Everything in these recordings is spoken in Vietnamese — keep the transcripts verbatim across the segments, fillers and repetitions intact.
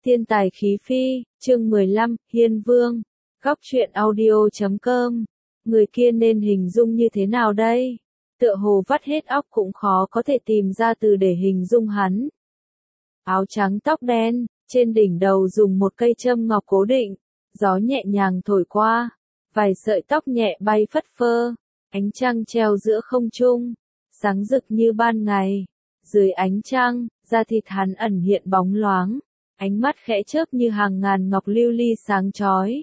Thiên tài khí phi, chương mười lăm, Hiên Vương. Góc truyện audio chấm com. Người kia nên hình dung như thế nào đây? Tựa hồ vắt hết óc cũng khó có thể tìm ra từ để hình dung hắn. Áo trắng tóc đen, trên đỉnh đầu dùng một cây châm ngọc cố định, gió nhẹ nhàng thổi qua, vài sợi tóc nhẹ bay phất phơ, ánh trăng treo giữa không trung, sáng rực như ban ngày. Dưới ánh trăng, da thịt hắn ẩn hiện bóng loáng, ánh mắt khẽ chớp như hàng ngàn ngọc lưu ly sáng chói.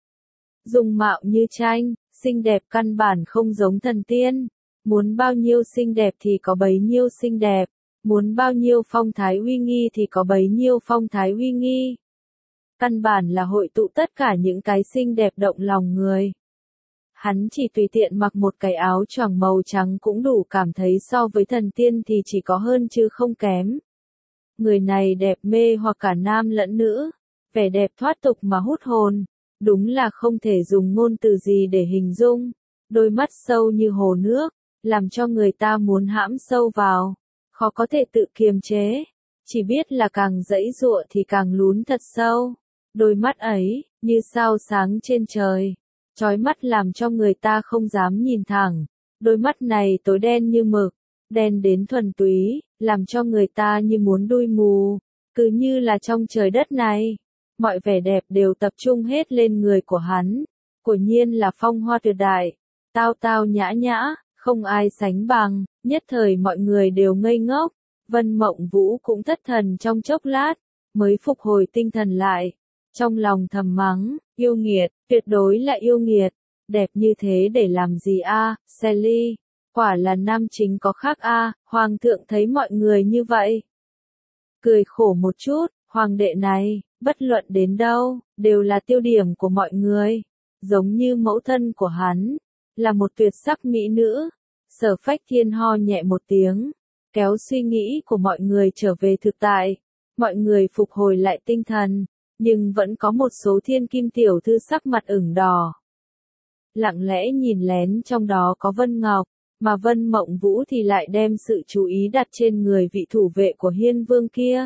Dung mạo như tranh, xinh đẹp căn bản không giống thần tiên, muốn bao nhiêu xinh đẹp thì có bấy nhiêu xinh đẹp, muốn bao nhiêu phong thái uy nghi thì có bấy nhiêu phong thái uy nghi. Căn bản là hội tụ tất cả những cái xinh đẹp động lòng người. Hắn chỉ tùy tiện mặc một cái áo choàng màu trắng cũng đủ cảm thấy so với thần tiên thì chỉ có hơn chứ không kém. Người này đẹp mê hoặc cả nam lẫn nữ, vẻ đẹp thoát tục mà hút hồn, đúng là không thể dùng ngôn từ gì để hình dung. Đôi mắt sâu như hồ nước, làm cho người ta muốn hãm sâu vào, khó có thể tự kiềm chế, chỉ biết là càng giãy giụa thì càng lún thật sâu. Đôi mắt ấy, như sao sáng trên trời, chói mắt làm cho người ta không dám nhìn thẳng. Đôi mắt này tối đen như mực, đen đến thuần túy, làm cho người ta như muốn đuôi mù. Cứ như là trong trời đất này, mọi vẻ đẹp đều tập trung hết lên người của hắn. Quả nhiên là phong hoa tuyệt đại, tao tao nhã nhã, không ai sánh bằng. Nhất thời mọi người đều ngây ngốc. Vân Mộng Vũ cũng thất thần trong chốc lát, mới phục hồi tinh thần lại. Trong lòng thầm mắng, yêu nghiệt, tuyệt đối là yêu nghiệt. Đẹp như thế để làm gì a, Sally? Quả là nam chính có khác a. Hoàng thượng thấy mọi người như vậy, cười khổ một chút. Hoàng đệ này, bất luận đến đâu, đều là tiêu điểm của mọi người. Giống như mẫu thân của hắn, là một tuyệt sắc mỹ nữ. Sở Phách Thiên ho nhẹ một tiếng, kéo suy nghĩ của mọi người trở về thực tại. Mọi người phục hồi lại tinh thần, nhưng vẫn có một số thiên kim tiểu thư sắc mặt ửng đỏ. Lặng lẽ nhìn lén trong đó có Vân Ngọc, mà Vân Mộng Vũ thì lại đem sự chú ý đặt trên người vị thủ vệ của Hiên Vương kia.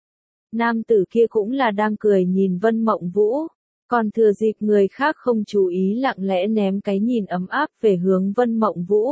Nam tử kia cũng là đang cười nhìn Vân Mộng Vũ, còn thừa dịp người khác không chú ý lặng lẽ ném cái nhìn ấm áp về hướng Vân Mộng Vũ.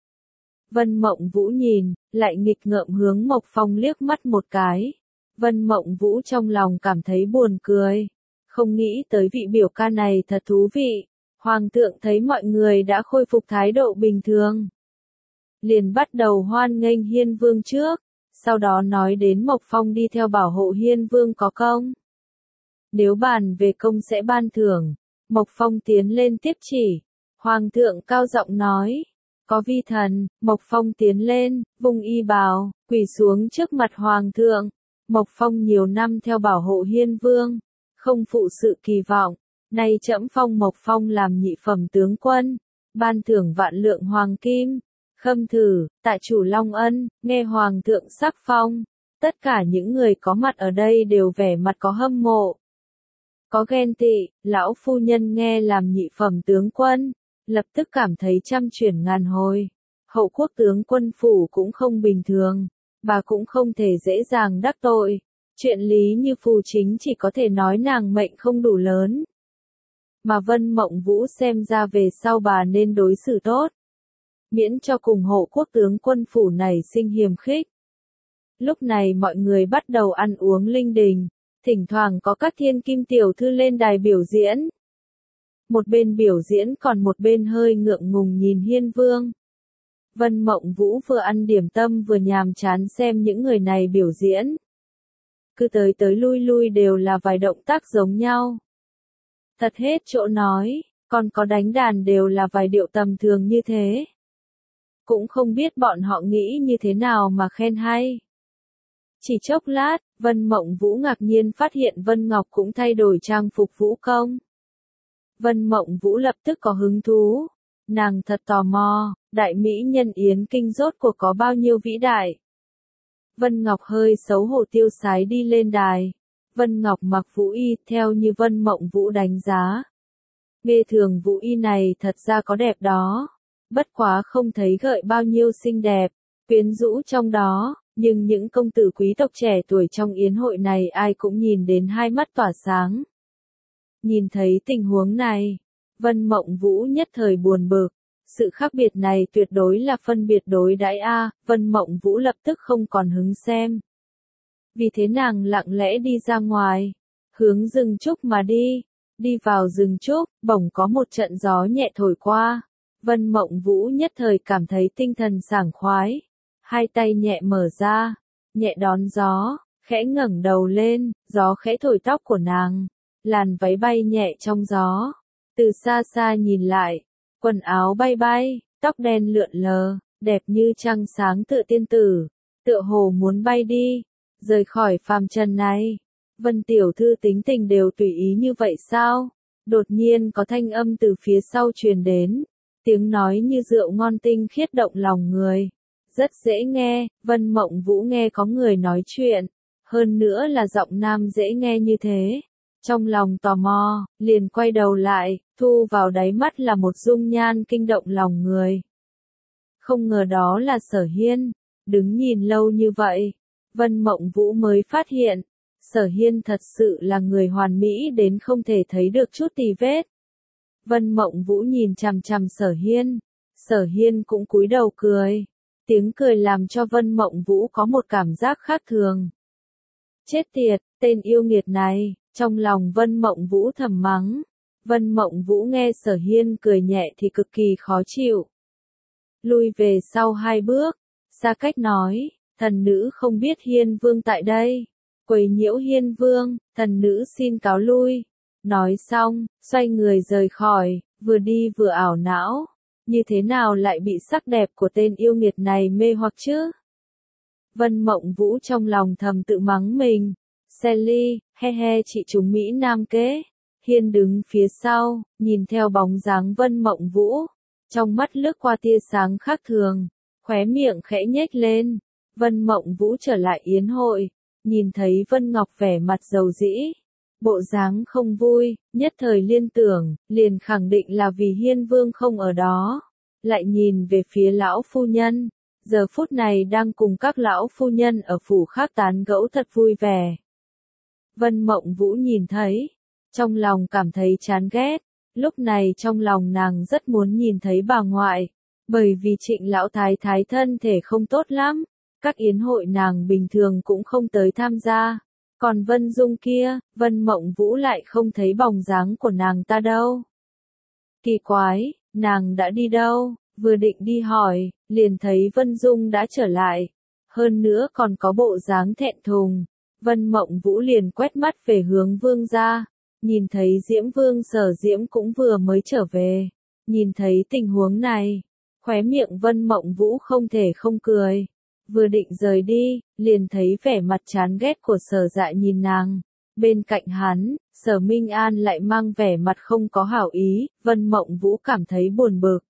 Vân Mộng Vũ nhìn, lại nghịch ngợm hướng Mộc Phong liếc mắt một cái. Vân Mộng Vũ trong lòng cảm thấy buồn cười, không nghĩ tới vị biểu ca này thật thú vị. Hoàng thượng thấy mọi người đã khôi phục thái độ bình thường, liền bắt đầu hoan nghênh Hiên Vương trước, sau đó nói đến Mộc Phong đi theo bảo hộ Hiên Vương có công. Nếu bàn về công sẽ ban thưởng. Mộc Phong tiến lên tiếp chỉ. Hoàng thượng cao giọng nói, có vi thần. Mộc Phong tiến lên, vung y bào, quỳ xuống trước mặt Hoàng thượng. Mộc Phong nhiều năm theo bảo hộ Hiên Vương, không phụ sự kỳ vọng. Nay trẫm phong Mộc Phong làm nhị phẩm tướng quân, ban thưởng vạn lượng hoàng kim. Khâm thử, tại chủ Long Ân, nghe Hoàng thượng sắc phong. Tất cả những người có mặt ở đây đều vẻ mặt có hâm mộ, có ghen tị. Lão phu nhân nghe làm nhị phẩm tướng quân, lập tức cảm thấy trăm chuyển ngàn hồi. Hậu quốc tướng quân phủ cũng không bình thường, bà cũng không thể dễ dàng đắc tội. Chuyện lý như phù chính chỉ có thể nói nàng mệnh không đủ lớn. Mà Vân Mộng Vũ xem ra về sau bà nên đối xử tốt, miễn cho cùng hộ quốc tướng quân phủ này sinh hiềm khích. Lúc này mọi người bắt đầu ăn uống linh đình, thỉnh thoảng có các thiên kim tiểu thư lên đài biểu diễn. Một bên biểu diễn còn một bên hơi ngượng ngùng nhìn Hiên Vương. Vân Mộng Vũ vừa ăn điểm tâm vừa nhàm chán xem những người này biểu diễn. Cứ tới tới lui lui đều là vài động tác giống nhau. Thật hết chỗ nói, còn có đánh đàn đều là vài điệu tầm thường như thế. Cũng không biết bọn họ nghĩ như thế nào mà khen hay. Chỉ chốc lát, Vân Mộng Vũ ngạc nhiên phát hiện Vân Ngọc cũng thay đổi trang phục vũ công. Vân Mộng Vũ lập tức có hứng thú. Nàng thật tò mò, đại mỹ nhân Yến Kinh rốt cuộc có bao nhiêu vĩ đại. Vân Ngọc hơi xấu hổ tiêu sái đi lên đài. Vân Ngọc mặc vũ y theo như Vân Mộng Vũ đánh giá. Nghe thường vũ y này thật ra có đẹp đó, bất quá không thấy gợi bao nhiêu xinh đẹp, quyến rũ trong đó, Nhưng những công tử quý tộc trẻ tuổi trong yến hội này ai cũng nhìn đến hai mắt tỏa sáng. Nhìn thấy tình huống này, Vân Mộng Vũ nhất thời buồn bực. Sự khác biệt này tuyệt đối là phân biệt đối đãi a, Vân Mộng Vũ lập tức không còn hứng xem. Vì thế nàng lặng lẽ đi ra ngoài, hướng rừng trúc mà đi. Đi vào rừng trúc, bỗng có một trận gió nhẹ thổi qua. Vân Mộng Vũ nhất thời cảm thấy tinh thần sảng khoái. Hai tay nhẹ mở ra, nhẹ đón gió, khẽ ngẩng đầu lên, gió khẽ thổi tóc của nàng. Làn váy bay nhẹ trong gió. Từ xa xa nhìn lại, quần áo bay bay, tóc đen lượn lờ, đẹp như trăng sáng tựa tiên tử, tựa hồ muốn bay đi, rời khỏi phàm trần này. Vân tiểu thư tính tình đều tùy ý như vậy sao? Đột nhiên có thanh âm từ phía sau truyền đến, tiếng nói như rượu ngon tinh khiết động lòng người. Rất dễ nghe, Vân Mộng Vũ nghe có người nói chuyện, hơn nữa là giọng nam dễ nghe như thế. Trong lòng tò mò, liền quay đầu lại, thu vào đáy mắt là một dung nhan kinh động lòng người. Không ngờ đó là Sở Hiên, đứng nhìn lâu như vậy, Vân Mộng Vũ mới phát hiện, Sở Hiên thật sự là người hoàn mỹ đến không thể thấy được chút tì vết. Vân Mộng Vũ nhìn chằm chằm Sở Hiên, Sở Hiên cũng cúi đầu cười, tiếng cười làm cho Vân Mộng Vũ có một cảm giác khác thường. Chết tiệt, tên yêu nghiệt này. Trong lòng Vân Mộng Vũ thầm mắng, Vân Mộng Vũ nghe Sở Hiên cười nhẹ thì cực kỳ khó chịu. Lui về sau hai bước, xa cách nói, thần nữ không biết Hiên Vương tại đây, quấy nhiễu Hiên Vương, thần nữ xin cáo lui. Nói xong, xoay người rời khỏi, vừa đi vừa ảo não, như thế nào lại bị sắc đẹp của tên yêu nghiệt này mê hoặc chứ? Vân Mộng Vũ trong lòng thầm tự mắng mình. Sally, he he chị chúng Mỹ Nam kế. Hiên đứng phía sau, nhìn theo bóng dáng Vân Mộng Vũ. Trong mắt lướt qua tia sáng khác thường, khóe miệng khẽ nhếch lên. Vân Mộng Vũ trở lại yến hội, nhìn thấy Vân Ngọc vẻ mặt dầu dĩ, bộ dáng không vui, nhất thời liên tưởng, liền khẳng định là vì Hiên Vương không ở đó. Lại nhìn về phía lão phu nhân, giờ phút này đang cùng các lão phu nhân ở phủ khác tán gẫu thật vui vẻ. Vân Mộng Vũ nhìn thấy, trong lòng cảm thấy chán ghét, lúc này trong lòng nàng rất muốn nhìn thấy bà ngoại, bởi vì Trịnh lão thái thái thân thể không tốt lắm, các yến hội nàng bình thường cũng không tới tham gia, còn Vân Dung kia, Vân Mộng Vũ lại không thấy bóng dáng của nàng ta đâu. Kỳ quái, nàng đã đi đâu? Vừa định đi hỏi, liền thấy Vân Dung đã trở lại, hơn nữa còn có bộ dáng thẹn thùng. Vân Mộng Vũ liền quét mắt về hướng Vương gia, nhìn thấy Diễm Vương Sở Diễm cũng vừa mới trở về, nhìn thấy tình huống này, khóe miệng Vân Mộng Vũ không thể không cười, vừa định rời đi, liền thấy vẻ mặt chán ghét của Sở Dạ nhìn nàng, bên cạnh hắn, Sở Minh An lại mang vẻ mặt không có hảo ý, Vân Mộng Vũ cảm thấy buồn bực.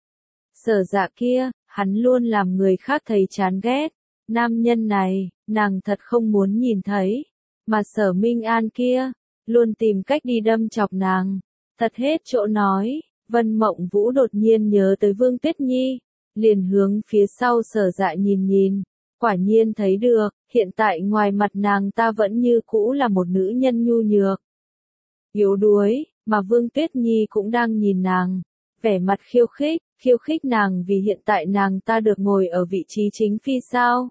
Sở Dạ kia, hắn luôn làm người khác thấy chán ghét. Nam nhân này, nàng thật không muốn nhìn thấy, mà Sở Minh An kia, luôn tìm cách đi đâm chọc nàng, thật hết chỗ nói. Vân Mộng Vũ đột nhiên nhớ tới Vương Tuyết Nhi, liền hướng phía sau Sở Dạ nhìn nhìn, quả nhiên thấy được, hiện tại ngoài mặt nàng ta vẫn như cũ là một nữ nhân nhu nhược, yếu đuối, mà Vương Tuyết Nhi cũng đang nhìn nàng, vẻ mặt khiêu khích, khiêu khích nàng vì hiện tại nàng ta được ngồi ở vị trí chính phi sao.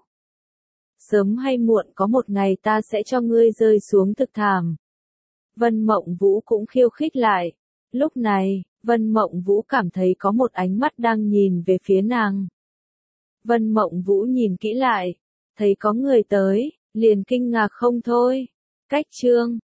Sớm hay muộn có một ngày ta sẽ cho ngươi rơi xuống thực thảm. Vân Mộng Vũ cũng khiêu khích lại. Lúc này, Vân Mộng Vũ cảm thấy có một ánh mắt đang nhìn về phía nàng. Vân Mộng Vũ nhìn kỹ lại, thấy có người tới, liền kinh ngạc không thôi. Cách chương